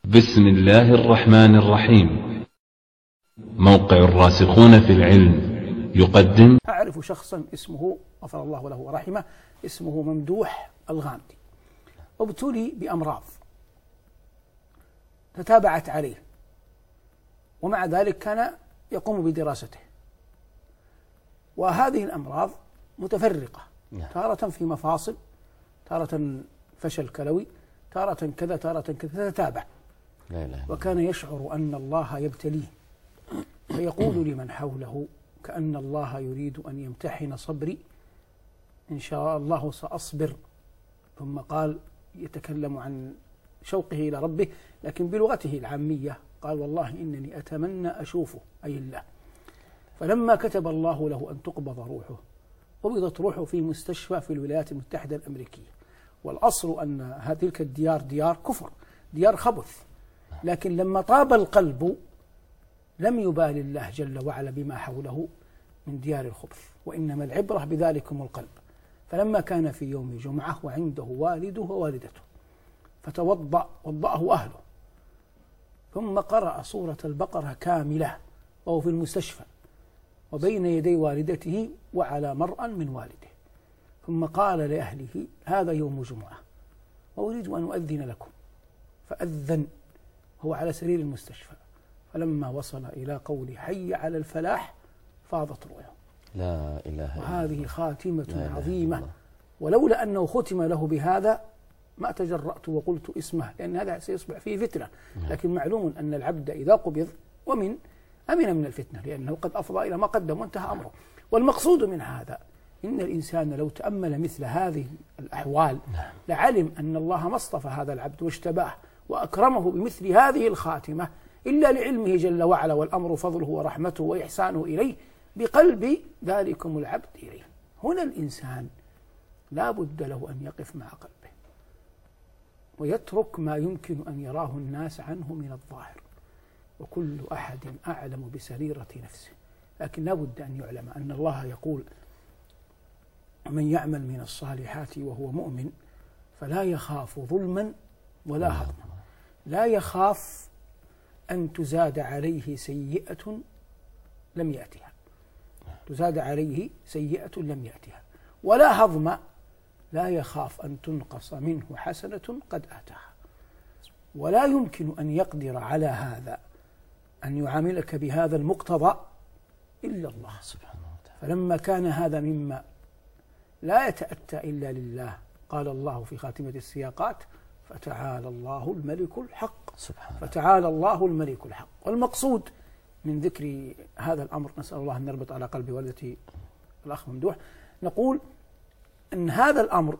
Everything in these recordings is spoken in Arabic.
بسم الله الرحمن الرحيم. موقع الراسخون في العلم يقدم. أعرف شخصا اسمه غفر الله له ورحمه، اسمه ممدوح الغامدي، ابتلي بأمراض تتابعت عليه، ومع ذلك كان يقوم بدراسته، وهذه الأمراض متفرقة، تارة في مفاصل، تارة فشل كلوي، تارة كذا تارة كذا، تتابع. وكان يشعر أن الله يبتليه، فيقول لمن حوله كأن الله يريد أن يمتحن صبري، إن شاء الله سأصبر. ثم قال يتكلم عن شوقه إلى ربه لكن بلغته العامية، قال والله إنني أتمنى أشوفه، أي الله. فلما كتب الله له أن تقبض روحه، قبضت روحه في مستشفى في الولايات المتحدة الأمريكية. والأصل أن تلك الديار ديار كفر، ديار خبث، لكن لما طاب القلب لم يبال الله جل وعلا بما حوله من ديار الخبث، وإنما العبرة بذلكم القلب. فلما كان في يوم جمعة وعنده والده ووالدته، فتوضأ، وضأه أهله، ثم قرأ سورة البقرة كاملة وهو في المستشفى وبين يدي والدته وعلى مرأى من والده، ثم قال لأهله هذا يوم جمعة وأريد أن أؤذن لكم، فأذن هو على سرير المستشفى. فلما وصل إلى قول حي على الفلاح فاضت روحه. لا إله إلا الله. وهذه خاتمة عظيمة، ولولا أنه ختم له بهذا ما تجرأت وقلت اسمه، لأن هذا سيصبح فيه فتنة. لكن معلوم أن العبد إذا قبض أمن من الفتنة، لأنه قد أفضى إلى ما قدم وانتهى أمره. والمقصود من هذا إن الإنسان لو تأمل مثل هذه الأحوال لعلم أن الله ما اصطفى هذا العبد واشتباه وأكرمه بمثل هذه الخاتمة إلا لعلمه جل وعلا، والأمر فضله ورحمته وإحسانه إليه بقلب ذلكم العبد إليه. هنا الإنسان لا بد له أن يقف مع قلبه ويترك ما يمكن أن يراه الناس عنه من الظاهر، وكل أحد أعلم بسريرة نفسه. لكن لا بد أن يعلم أن الله يقول من يعمل من الصالحات وهو مؤمن فلا يخاف ظلما ولا هضما. لا يخاف أن تزاد عليه سيئة لم يأتها، تزاد عليه سيئة لم يأتها، ولا هضم، لا يخاف أن تنقص منه حسنة قد آتاها. ولا يمكن أن يقدر على هذا، أن يعاملك بهذا المقتضى إلا الله سبحانه وتعالى. فلما كان هذا مما لا يتأتى إلا لله، قال الله في خاتمة السياقات فتعالى الله الملك الحق، فتعالى الله الملك الحق. والمقصود من ذكر هذا الأمر، نسأل الله أن نربط على قلب والدتي الأخ ممدوح، نقول أن هذا الأمر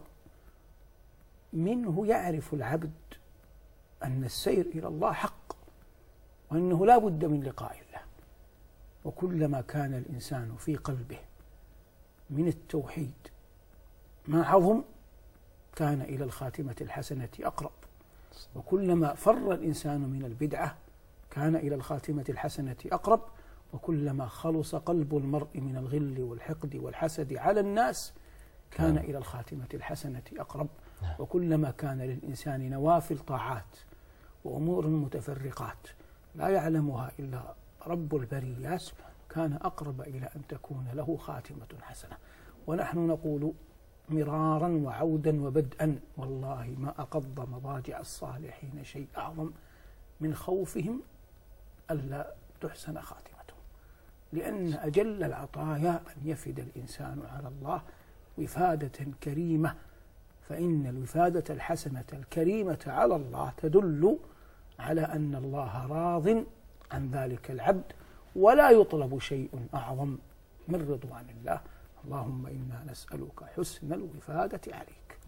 منه يعرف العبد أن السير إلى الله حق، وأنه لا بد من لقاء الله. وكلما كان الإنسان في قلبه من التوحيد ما عظم كان إلى الخاتمة الحسنة أقرب، وكلما فر الإنسان من البدعة كان إلى الخاتمة الحسنة أقرب، وكلما خلص قلب المرء من الغل والحقد والحسد على الناس كان إلى الخاتمة الحسنة أقرب. وكلما كان للإنسان نوافل طاعات وأمور متفرقات لا يعلمها إلا رب البريات كان أقرب إلى أن تكون له خاتمة حسنة. ونحن نقول مرارا وعودا وبدءا والله ما أقض مضاجع الصالحين شيء أعظم من خوفهم ألا تحسن خاتمتهم، لأن أجل العطايا أن يفد الإنسان على الله وفادة كريمة، فإن الوفادة الحسنة الكريمة على الله تدل على أن الله راض عن ذلك العبد، ولا يطلب شيء أعظم من رضوان الله. اللهم إنا نسألك حسن الوفادة عليك.